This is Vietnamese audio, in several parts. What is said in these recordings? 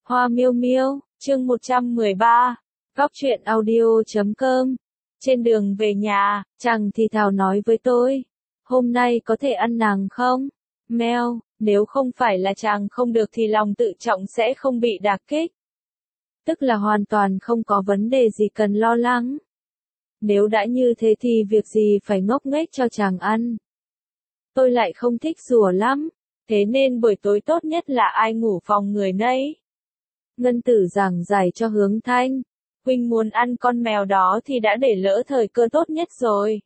Hoa miêu miêu, chương 113, góc truyện audio.com. Trên đường về nhà, chàng thì thào nói với tôi, hôm nay có thể ăn nàng không? Mèo, nếu không phải là chàng không được thì lòng tự trọng sẽ không bị đả kích. Tức là hoàn toàn không có vấn đề gì cần lo lắng. Nếu đã như thế thì việc gì phải ngốc nghếch cho chàng ăn. Tôi lại không thích rùa lắm, thế nên buổi tối tốt nhất là ai ngủ phòng người nấy. Ngân Tử giảng giải cho Hướng Thanh, huynh muốn ăn con mèo đó thì đã để lỡ thời cơ tốt nhất rồi.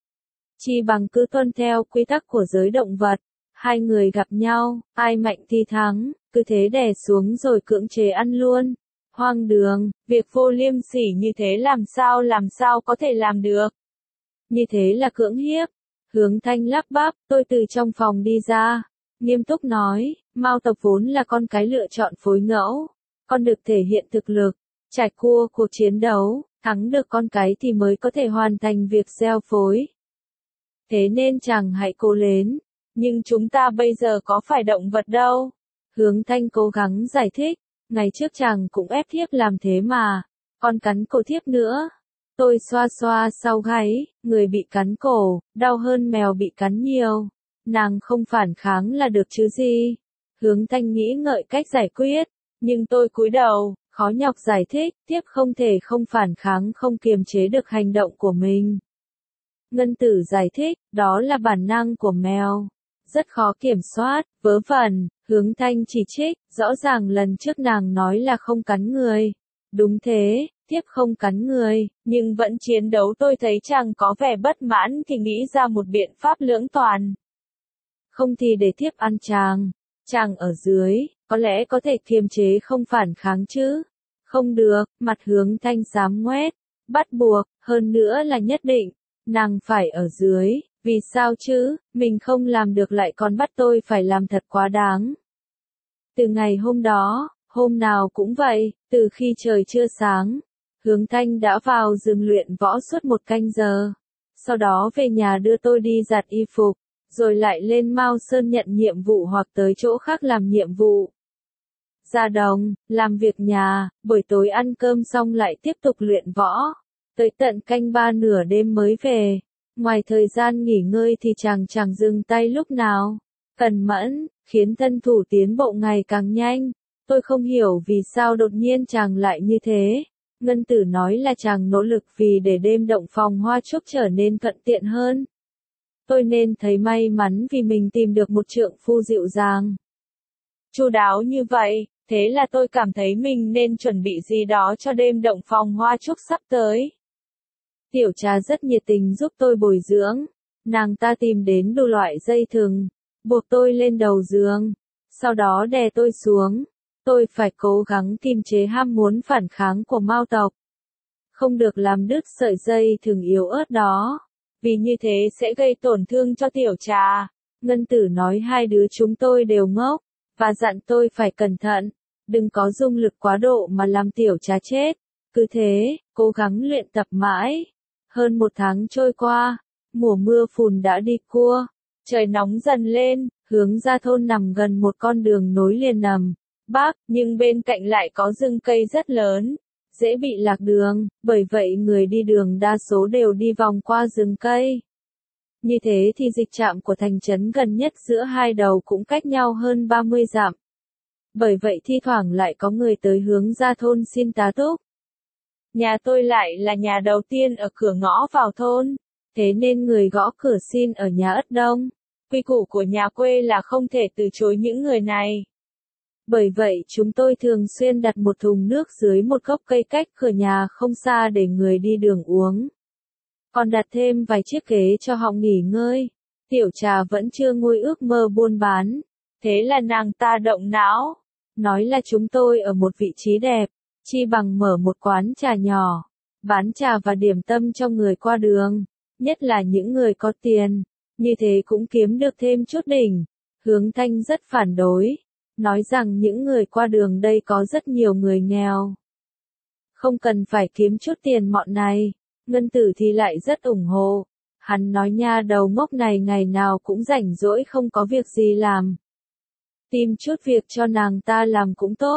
Chi bằng cứ tuân theo quy tắc của giới động vật, hai người gặp nhau, ai mạnh thì thắng, cứ thế đè xuống rồi cưỡng chế ăn luôn. Hoang đường, việc vô liêm sỉ như thế làm sao có thể làm được. Như thế là cưỡng hiếp. Hướng Thanh lắp bắp, tôi từ trong phòng đi ra, nghiêm túc nói, Mao Tập vốn là con cái lựa chọn phối ngẫu, con được thể hiện thực lực, trải qua cuộc chiến đấu, thắng được con cái thì mới có thể hoàn thành việc gieo phối. Thế nên chàng hãy cố lên, nhưng chúng ta bây giờ có phải động vật đâu. Hướng Thanh cố gắng giải thích, ngày trước chàng cũng ép thiếp làm thế mà, còn cắn cổ thiếp nữa. Tôi xoa xoa sau gáy, người bị cắn cổ, đau hơn mèo bị cắn nhiều. Nàng không phản kháng là được chứ gì. Hướng Thanh nghĩ ngợi cách giải quyết, nhưng tôi cúi đầu, khó nhọc giải thích, tiếp không thể không phản kháng không kiềm chế được hành động của mình. Ngân Tử giải thích, đó là bản năng của mèo. Rất khó kiểm soát, vớ vẩn, Hướng Thanh chỉ trích, rõ ràng lần trước nàng nói là không cắn người. Đúng thế, tiếp không cắn người, nhưng vẫn chiến đấu. Tôi thấy chàng có vẻ bất mãn thì nghĩ ra một biện pháp lưỡng toàn. Không thì để tiếp ăn chàng ở dưới, có lẽ có thể kiềm chế không phản kháng chứ. Không được, mặt Hướng Thanh xám ngoét, bắt buộc, hơn nữa là nhất định, nàng phải ở dưới, vì sao chứ, mình không làm được lại còn bắt tôi phải làm thật quá đáng. Từ ngày hôm đó, hôm nào cũng vậy, từ khi trời chưa sáng, Hướng Thanh đã vào rừng luyện võ suốt 1 canh giờ. Sau đó về nhà đưa tôi đi giặt y phục, rồi lại lên Mao Sơn nhận nhiệm vụ hoặc tới chỗ khác làm nhiệm vụ. Ra đồng, làm việc nhà, buổi tối ăn cơm xong lại tiếp tục luyện võ. Tới tận canh 3 nửa đêm mới về. Ngoài thời gian nghỉ ngơi thì chẳng dừng tay lúc nào. Cẩn mẫn, khiến thân thủ tiến bộ ngày càng nhanh. Tôi không hiểu vì sao đột nhiên chàng lại như thế. Ngân Tử nói là chàng nỗ lực vì để đêm động phòng hoa trúc trở nên thuận tiện hơn. Tôi nên thấy may mắn vì mình tìm được một trượng phu dịu dàng, chu đáo như vậy, thế là tôi cảm thấy mình nên chuẩn bị gì đó cho đêm động phòng hoa trúc sắp tới. Tiểu Trà rất nhiệt tình giúp tôi bồi dưỡng, nàng ta tìm đến đủ loại dây thừng, buộc tôi lên đầu giường, sau đó đè tôi xuống. Tôi phải cố gắng kiềm chế ham muốn phản kháng của Mao tộc. Không được làm đứt sợi dây thừng yếu ớt đó, vì như thế sẽ gây tổn thương cho Tiểu Trà. Ngân Tử nói hai đứa chúng tôi đều ngốc, và dặn tôi phải cẩn thận, đừng có dung lực quá độ mà làm Tiểu Trà chết. Cứ thế, cố gắng luyện tập mãi. Hơn 1 tháng trôi qua, mùa mưa phùn đã đi qua, trời nóng dần lên. Hướng ra thôn nằm gần một con đường nối liền Nam Bắc, nhưng bên cạnh lại có rừng cây rất lớn, dễ bị lạc đường, bởi vậy người đi đường đa số đều đi vòng qua rừng cây. Như thế thì dịch trạm của thành trấn gần nhất giữa hai đầu cũng cách nhau hơn 30 dặm. Bởi vậy thi thoảng lại có người tới Hướng ra thôn xin tá túc. Nhà tôi lại là nhà đầu tiên ở cửa ngõ vào thôn, thế nên người gõ cửa xin ở nhà ất đông. Quy củ của nhà quê là không thể từ chối những người này. Bởi vậy chúng tôi thường xuyên đặt một thùng nước dưới một gốc cây cách cửa nhà không xa để người đi đường uống. Còn đặt thêm vài chiếc ghế cho họ nghỉ ngơi. Tiểu Trà vẫn chưa nguôi ước mơ buôn bán. Thế là nàng ta động não. Nói là chúng tôi ở một vị trí đẹp, chi bằng mở một quán trà nhỏ, bán trà và điểm tâm cho người qua đường, nhất là những người có tiền. Như thế cũng kiếm được thêm chút đỉnh. Hướng Thanh rất phản đối, nói rằng những người qua đường đây có rất nhiều người nghèo, không cần phải kiếm chút tiền mọn này. Ngân Tử thì lại rất ủng hộ. Hắn nói nha đầu ngốc này ngày nào cũng rảnh rỗi không có việc gì làm, tìm chút việc cho nàng ta làm cũng tốt.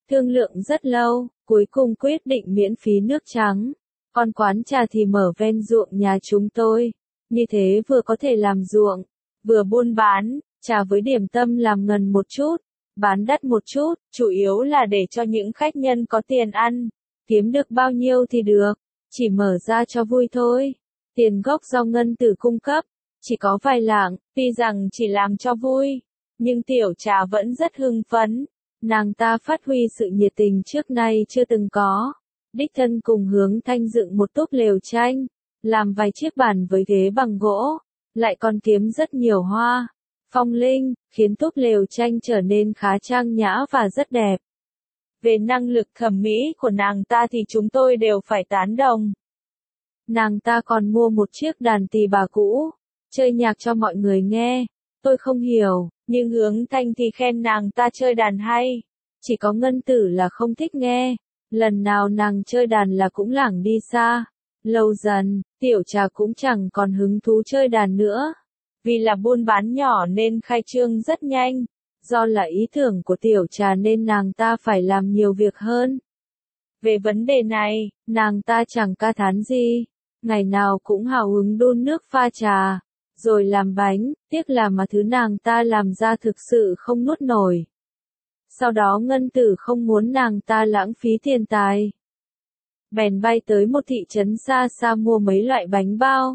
Thương lượng rất lâu, cuối cùng quyết định miễn phí nước trắng. Còn quán trà thì mở ven ruộng nhà chúng tôi. Như thế vừa có thể làm ruộng, vừa buôn bán, trà với điểm tâm làm ngần một chút, bán đắt một chút, chủ yếu là để cho những khách nhân có tiền ăn. Kiếm được bao nhiêu thì được, chỉ mở ra cho vui thôi. Tiền gốc do Ngân Tử cung cấp, chỉ có vài lạng, tuy rằng chỉ làm cho vui, nhưng Tiểu Trà vẫn rất hưng phấn. Nàng ta phát huy sự nhiệt tình trước nay chưa từng có. Đích thân cùng Hướng Thanh dựng một túp lều tranh, làm vài chiếc bàn với ghế bằng gỗ, lại còn kiếm rất nhiều hoa, phong linh, khiến túp lều tranh trở nên khá trang nhã và rất đẹp. Về năng lực thẩm mỹ của nàng ta thì chúng tôi đều phải tán đồng. Nàng ta còn mua một chiếc đàn tỳ bà cũ, chơi nhạc cho mọi người nghe. Tôi không hiểu, nhưng Hướng Thanh thì khen nàng ta chơi đàn hay. Chỉ có Ngân Tử là không thích nghe. Lần nào nàng chơi đàn là cũng lảng đi xa. Lâu dần, Tiểu Trà cũng chẳng còn hứng thú chơi đàn nữa. Vì là buôn bán nhỏ nên khai trương rất nhanh. Do là ý tưởng của Tiểu Trà nên nàng ta phải làm nhiều việc hơn. Về vấn đề này, nàng ta chẳng ca thán gì. Ngày nào cũng hào hứng đun nước pha trà, rồi làm bánh, tiếc là mà thứ nàng ta làm ra thực sự không nuốt nổi. Sau đó Ngân Tử không muốn nàng ta lãng phí tiền tài. Bèn bay tới một thị trấn xa xa mua mấy loại bánh bao,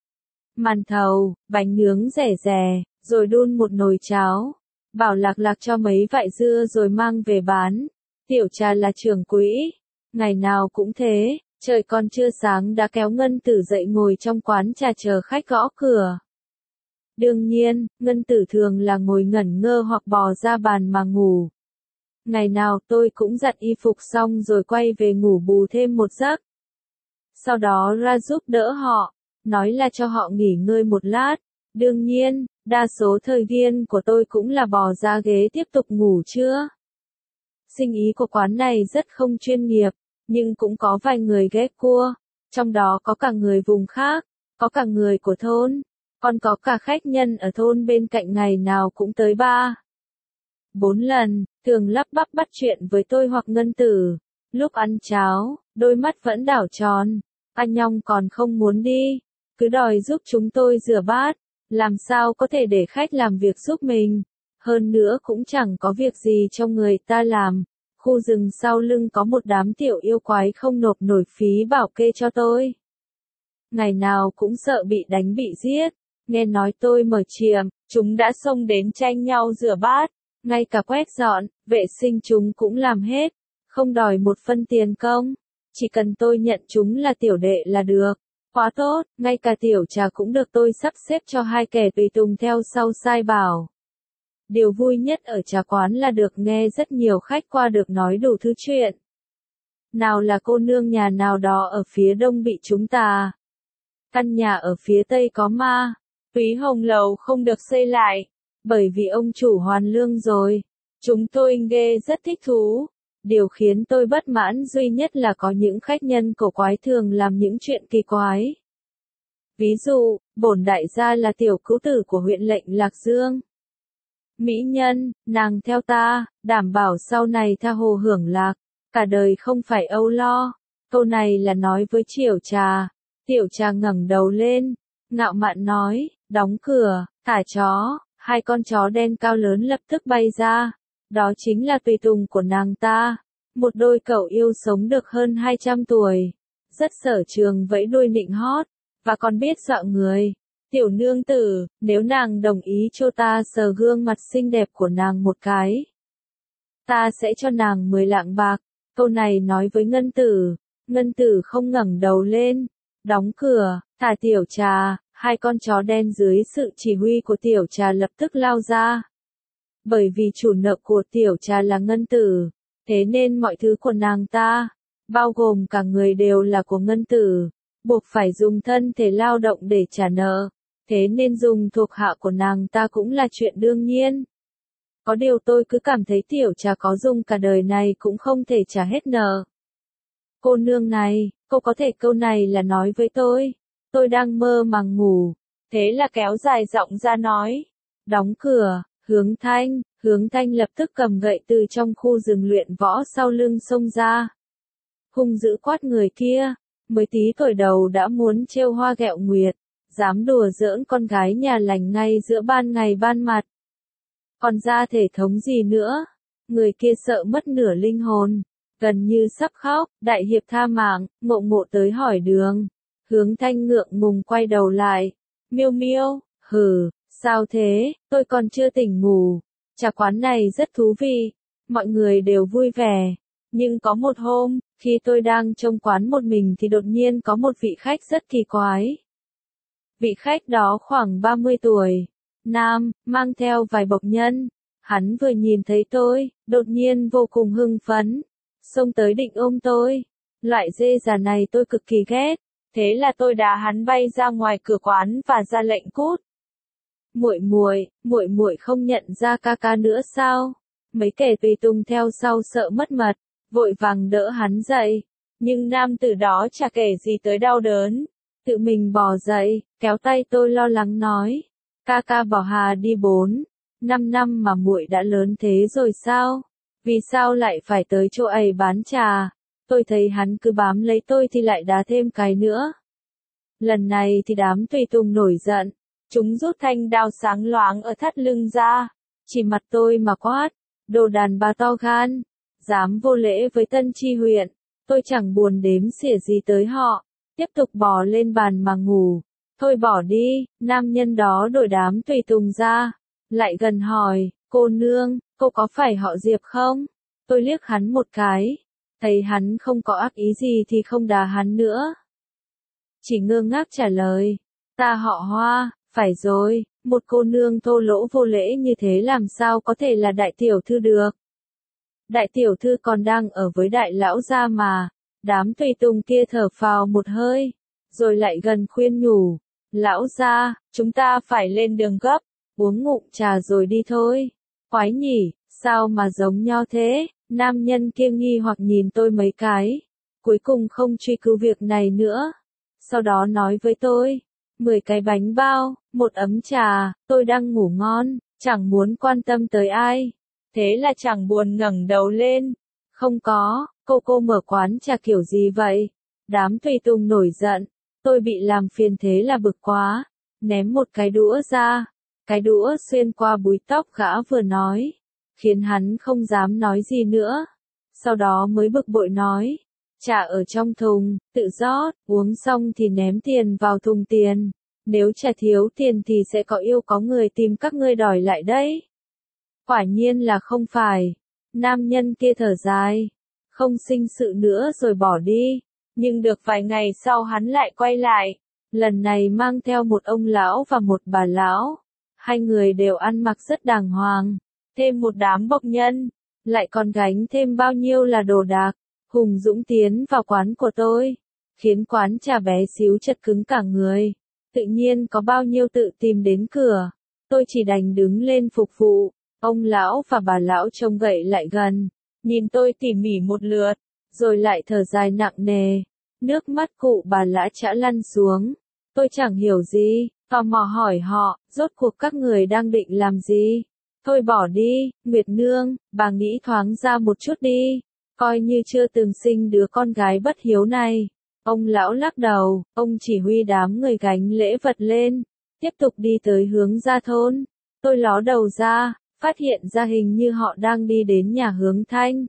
màn thầu, bánh nướng rẻ rẻ, rồi đun một nồi cháo. Bảo Lạc Lạc cho mấy vại dưa rồi mang về bán. Tiểu Trà là trưởng quỹ, ngày nào cũng thế, trời còn chưa sáng đã kéo Ngân Tử dậy ngồi trong quán trà chờ khách gõ cửa. Đương nhiên, Ngân Tử thường là ngồi ngẩn ngơ hoặc bò ra bàn mà ngủ. Ngày nào tôi cũng giặt y phục xong rồi quay về ngủ bù thêm một giấc. Sau đó ra giúp đỡ họ, nói là cho họ nghỉ ngơi một lát. Đương nhiên, đa số thời gian của tôi cũng là bò ra ghế tiếp tục ngủ trưa. Sinh ý của quán này rất không chuyên nghiệp, nhưng cũng có vài người ghép cua, trong đó có cả người vùng khác, có cả người của thôn, còn có cả khách nhân ở thôn bên cạnh ngày nào cũng tới 3-4 lần, thường lắp bắp bắt chuyện với tôi hoặc Ngân Tử. Lúc ăn cháo, đôi mắt vẫn đảo tròn, anh Nhong còn không muốn đi, cứ đòi giúp chúng tôi rửa bát, làm sao có thể để khách làm việc giúp mình, hơn nữa cũng chẳng có việc gì cho người ta làm. Khu rừng sau lưng có một đám tiểu yêu quái không nộp nổi phí bảo kê cho tôi. Ngày nào cũng sợ bị đánh bị giết, nghe nói tôi mở chiềm, chúng đã xông đến tranh nhau rửa bát, ngay cả quét dọn, vệ sinh chúng cũng làm hết, không đòi một phân tiền công, chỉ cần tôi nhận chúng là tiểu đệ là được. Quá tốt, ngay cả Tiểu Trà cũng được tôi sắp xếp cho hai kẻ tùy tùng theo sau sai bảo. Điều vui nhất ở trà quán là được nghe rất nhiều khách qua được nói đủ thứ chuyện. Nào là cô nương nhà nào đó ở phía đông bị chúng tà, căn nhà ở phía tây có ma, Túy Hồng Lầu không được xây lại, bởi vì ông chủ hoàn lương rồi. Chúng tôi ghê rất thích thú. Điều khiến tôi bất mãn duy nhất là có những khách nhân cổ quái thường làm những chuyện kỳ quái. Ví dụ, bổn đại gia là tiểu cứu tử của huyện lệnh Lạc Dương. Mỹ nhân, nàng theo ta, đảm bảo sau này tha hồ hưởng lạc, cả đời không phải âu lo. Câu này là nói với Tiểu Trà. Tiểu Trà ngẩng đầu lên, ngạo mạn nói, đóng cửa, thả chó. Hai con chó đen cao lớn lập tức bay ra. Đó chính là tùy tùng của nàng ta. Một đôi cẩu yêu sống được hơn 200 tuổi. Rất sở trường vẫy đuôi nịnh hót, và còn biết dọa người. Tiểu nương tử, nếu nàng đồng ý cho ta sờ gương mặt xinh đẹp của nàng một cái, ta sẽ cho nàng 10 lạng bạc. Câu này nói với Ngân Tử. Ngân Tử không ngẩng đầu lên. Đóng cửa, thả Tiểu Trà. Hai con chó đen dưới sự chỉ huy của Tiểu Trà lập tức lao ra. Bởi vì chủ nợ của Tiểu Trà là Ngân Tử, thế nên mọi thứ của nàng ta, bao gồm cả người đều là của Ngân Tử, buộc phải dùng thân thể lao động để trả nợ, thế nên dùng thuộc hạ của nàng ta cũng là chuyện đương nhiên. Có điều tôi cứ cảm thấy Tiểu Trà có dùng cả đời này cũng không thể trả hết nợ. Cô nương này, cô có thể câu này là nói với tôi đang mơ màng ngủ, thế là kéo dài giọng ra nói, đóng cửa. Hướng Thanh lập tức cầm gậy từ trong khu rừng luyện võ sau lưng xông ra. Hung dữ quát người kia, mới tí tuổi đầu đã muốn trêu hoa ghẹo nguyệt, dám đùa giỡn con gái nhà lành ngay giữa ban ngày ban mặt. Còn ra thể thống gì nữa? Người kia sợ mất nửa linh hồn, gần như sắp khóc. Đại hiệp tha mạng, Ngộ tới hỏi đường. Hướng Thanh ngượng ngùng quay đầu lại. Miêu miêu, hừ, sao thế, tôi còn chưa tỉnh ngủ. Trà quán này rất thú vị, mọi người đều vui vẻ. Nhưng có một hôm, khi tôi đang trông quán một mình thì đột nhiên có một vị khách rất kỳ quái. Vị khách đó khoảng 30 tuổi, nam, mang theo vài bộc nhân. Hắn vừa nhìn thấy tôi, đột nhiên vô cùng hưng phấn, xông tới định ôm tôi. Loại dê già này tôi cực kỳ ghét, thế là tôi đá hắn bay ra ngoài cửa quán và ra lệnh cút. Muội muội không nhận ra ca ca nữa sao? Mấy kẻ tùy tùng theo sau sợ mất mật, vội vàng đỡ hắn dậy, nhưng nam tử đó chả kể gì tới đau đớn, tự mình bò dậy, kéo tay tôi lo lắng nói, ca ca bỏ hà đi 4-5 năm mà muội đã lớn thế rồi sao? Vì sao lại phải tới chỗ ấy bán trà? Tôi thấy hắn cứ bám lấy tôi thì lại đá thêm cái nữa. Lần này thì đám tùy tùng nổi giận, chúng rút thanh đao sáng loáng ở thắt lưng ra, chỉ mặt tôi mà quát, đồ đàn bà to gan, dám vô lễ với Tân Chi huyện. Tôi chẳng buồn đếm xỉa gì tới họ, tiếp tục bò lên bàn mà ngủ. Thôi bỏ đi, nam nhân đó đổi đám tùy tùng ra, lại gần hỏi, cô nương, cô có phải họ Diệp không? Tôi liếc hắn một cái, thấy hắn không có ác ý gì thì không đá hắn nữa. Chỉ ngơ ngác trả lời, ta họ Hoa, phải rồi, một cô nương thô lỗ vô lễ như thế làm sao có thể là đại tiểu thư được. Đại tiểu thư còn đang ở với đại lão gia mà. Đám tùy tùng kia thở phào một hơi, rồi lại gần khuyên nhủ, lão gia, chúng ta phải lên đường gấp, uống ngụm trà rồi đi thôi. Quái nhỉ, sao mà giống nhau thế? Nam nhân kia nghi hoặc nhìn tôi mấy cái, cuối cùng không truy cứu việc này nữa. Sau đó nói với tôi, 10 cái bánh bao, 1 ấm trà, tôi đang ngủ ngon, chẳng muốn quan tâm tới ai. Thế là chẳng buồn ngẩng đầu lên. Không có, cô mở quán trà kiểu gì vậy? Đám tùy tùng nổi giận, tôi bị làm phiền thế là bực quá, ném một cái đũa ra. Cái đũa xuyên qua búi tóc gã vừa nói, khiến hắn không dám nói gì nữa. Sau đó mới bực bội nói, trà ở trong thùng, tự rót, uống xong thì ném tiền vào thùng tiền. Nếu trà thiếu tiền thì sẽ có người tìm các ngươi đòi lại đấy. Quả nhiên là không phải. Nam nhân kia thở dài, không sinh sự nữa rồi bỏ đi. Nhưng được vài ngày sau hắn lại quay lại. Lần này mang theo một ông lão và một bà lão. Hai người đều ăn mặc rất đàng hoàng. Thêm một đám bộc nhân. Lại còn gánh thêm bao nhiêu là đồ đạc. Hùng dũng tiến vào quán của tôi. Khiến quán trà bé xíu chật cứng cả người. Tự nhiên có bao nhiêu tự tìm đến cửa. Tôi chỉ đành đứng lên phục vụ. Ông lão và bà lão trông gậy lại gần, nhìn tôi tỉ mỉ một lượt, rồi lại thở dài nặng nề. Nước mắt cụ bà lã chã lăn xuống. Tôi chẳng hiểu gì, tò mò hỏi họ, rốt cuộc các người đang định làm gì? Thôi bỏ đi, Nguyệt Nương, bà nghĩ thoáng ra một chút đi, coi như chưa từng sinh đứa con gái bất hiếu này. Ông lão lắc đầu, ông chỉ huy đám người gánh lễ vật lên, tiếp tục đi tới hướng ra thôn. Tôi ló đầu ra, phát hiện ra hình như họ đang đi đến nhà Hướng Thanh.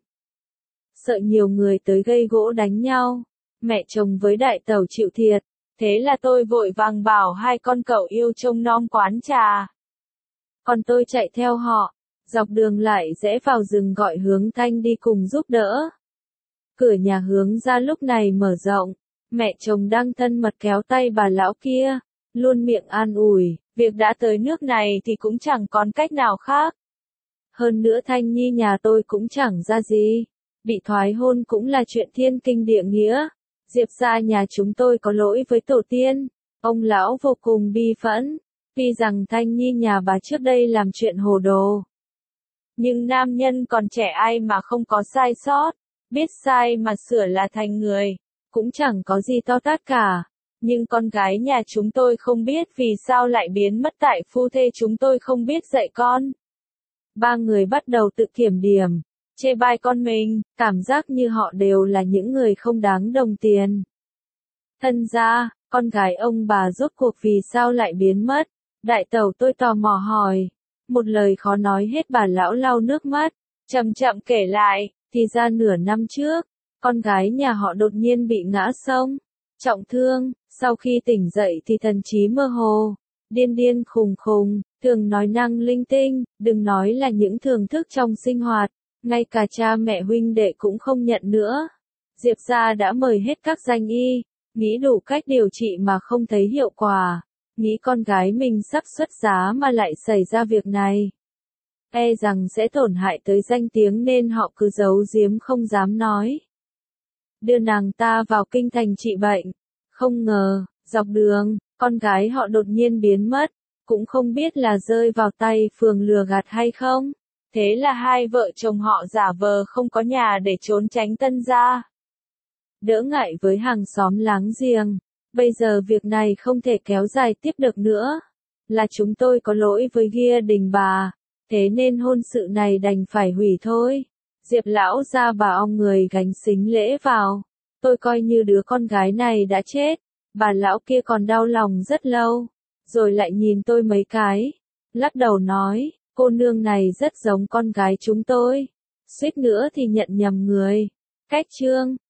Sợ nhiều người tới gây gỗ đánh nhau, mẹ chồng với đại tẩu chịu thiệt, thế là tôi vội vàng bảo hai con cậu yêu trông nom quán trà. Còn tôi chạy theo họ, dọc đường lại rẽ vào rừng gọi Hướng Thanh đi cùng giúp đỡ. Cửa nhà Hướng ra lúc này mở rộng, mẹ chồng đang thân mật kéo tay bà lão kia, luôn miệng an ủi, việc đã tới nước này thì cũng chẳng còn cách nào khác. Hơn nữa Thanh Nhi nhà tôi cũng chẳng ra gì, bị thoái hôn cũng là chuyện thiên kinh địa nghĩa. Diệp gia nhà chúng tôi có lỗi với tổ tiên. Ông lão vô cùng bi phẫn, tuy rằng Thanh Nhi nhà bà trước đây làm chuyện hồ đồ. Nhưng nam nhân còn trẻ ai mà không có sai sót, biết sai mà sửa là thành người, cũng chẳng có gì to tát cả. Nhưng con gái nhà chúng tôi không biết vì sao lại biến mất tại phu thê chúng tôi không biết dạy con. Ba người bắt đầu tự kiểm điểm, chê bai con mình, cảm giác như họ đều là những người không đáng đồng tiền. Thân gia, con gái ông bà rốt cuộc vì sao lại biến mất? Đại tẩu tôi tò mò hỏi. Một lời khó nói hết, bà lão lau nước mắt, chậm chậm kể lại, thì ra nửa năm trước, con gái nhà họ đột nhiên bị ngã sông, trọng thương, sau khi tỉnh dậy thì thần trí mơ hồ, điên điên khùng khùng, thường nói năng linh tinh, đừng nói là những thưởng thức trong sinh hoạt, ngay cả cha mẹ huynh đệ cũng không nhận nữa. Diệp gia đã mời hết các danh y, nghĩ đủ cách điều trị mà không thấy hiệu quả, nghĩ con gái mình sắp xuất giá mà lại xảy ra việc này. E rằng sẽ tổn hại tới danh tiếng nên họ cứ giấu giếm không dám nói. Đưa nàng ta vào kinh thành trị bệnh. Không ngờ, dọc đường, con gái họ đột nhiên biến mất, cũng không biết là rơi vào tay phường lừa gạt hay không. Thế là hai vợ chồng họ giả vờ không có nhà để trốn tránh Tân gia. Đỡ ngại với hàng xóm láng giềng, bây giờ việc này không thể kéo dài tiếp được nữa. Là chúng tôi có lỗi với Gia đình bà, thế nên hôn sự này đành phải hủy thôi. Diệp lão gia bà ong người gánh xính lễ vào. Tôi coi như đứa con gái này đã chết. Bà lão kia còn đau lòng rất lâu, rồi lại nhìn tôi mấy cái, lắc đầu nói, cô nương này rất giống con gái chúng tôi. Suýt nữa thì nhận nhầm người. Cách chương